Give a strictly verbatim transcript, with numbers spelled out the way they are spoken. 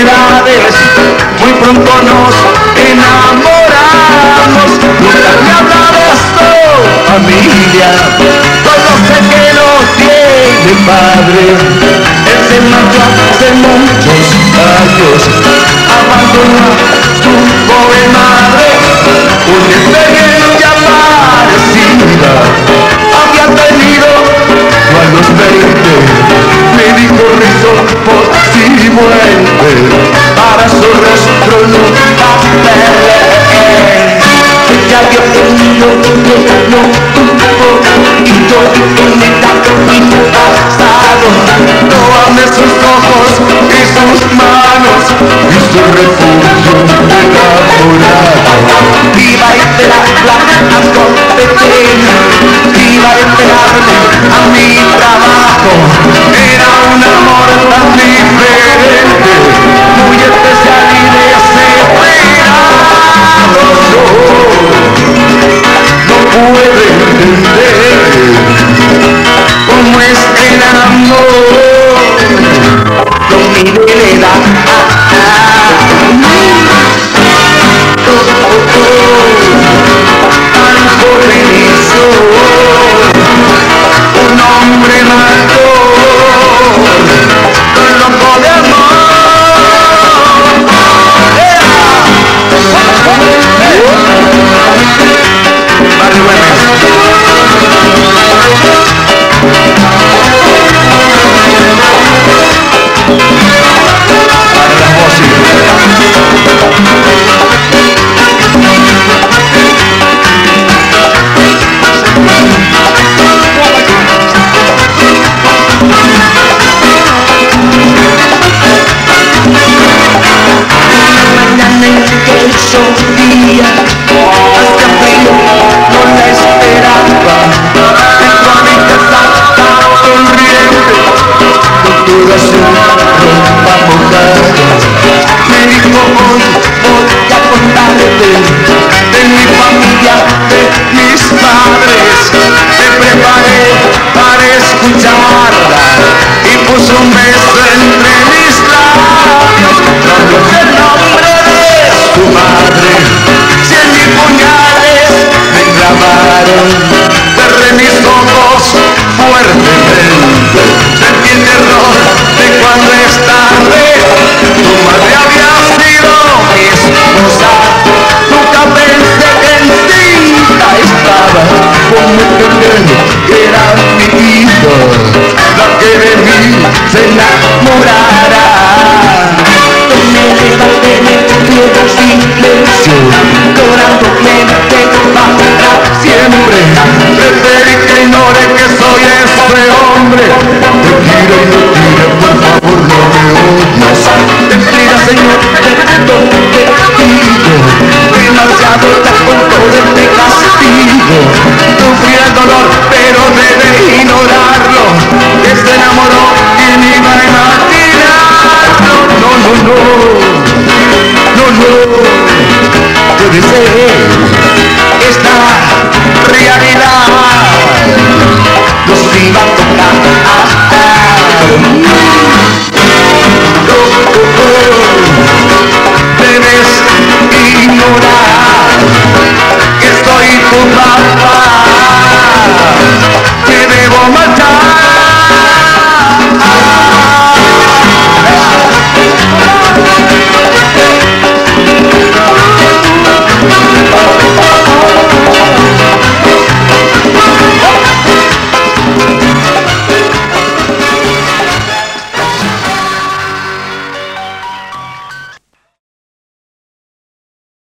edades, muy pronto nos enamoramos. Nunca me hablabas tú, familia, solo sé que no tiene padre. Él se marchó hace muchos años, abandonó a su pobre madre. Una experiencia parecida había tenido a los veinte. Me dijo rizo por si muerte, para su rostro nunca veré. Ya vio que yo no tuvo y yo en etapa mi pasado. No amé sus ojos y sus manos y su refugio enamorado. Iba a esperarla a competencia, iba a esperarme a mi trabajo. Era un amor tan diferente, muy especial y desesperado. No puede entender cómo es el amor. No mire la edad. Tan jovenezo, un hombre mayor, loco de amor. Sofía, hasta frío, no la esperaba. Entró a mi casa tan sonriente, con toda su ropa mojada. Me dijo hoy voy a contarte de mi familia, de mis padres. Me preparé para escucharla y puso un beso entre mis labios. No dije el nombre tu madre, cien mil puñales me clavaron. Cerré mis ojos fuertemente, sentí el terror de cuando es tarde. Tu madre había sido mi esposa, nunca pensé que en cinta estaba con un pequeño que era mi hijo, la que de mí se enamorará. Me levanté, me quedo silencio, llorando mente para siempre. Preferí que ignore que soy ese hombre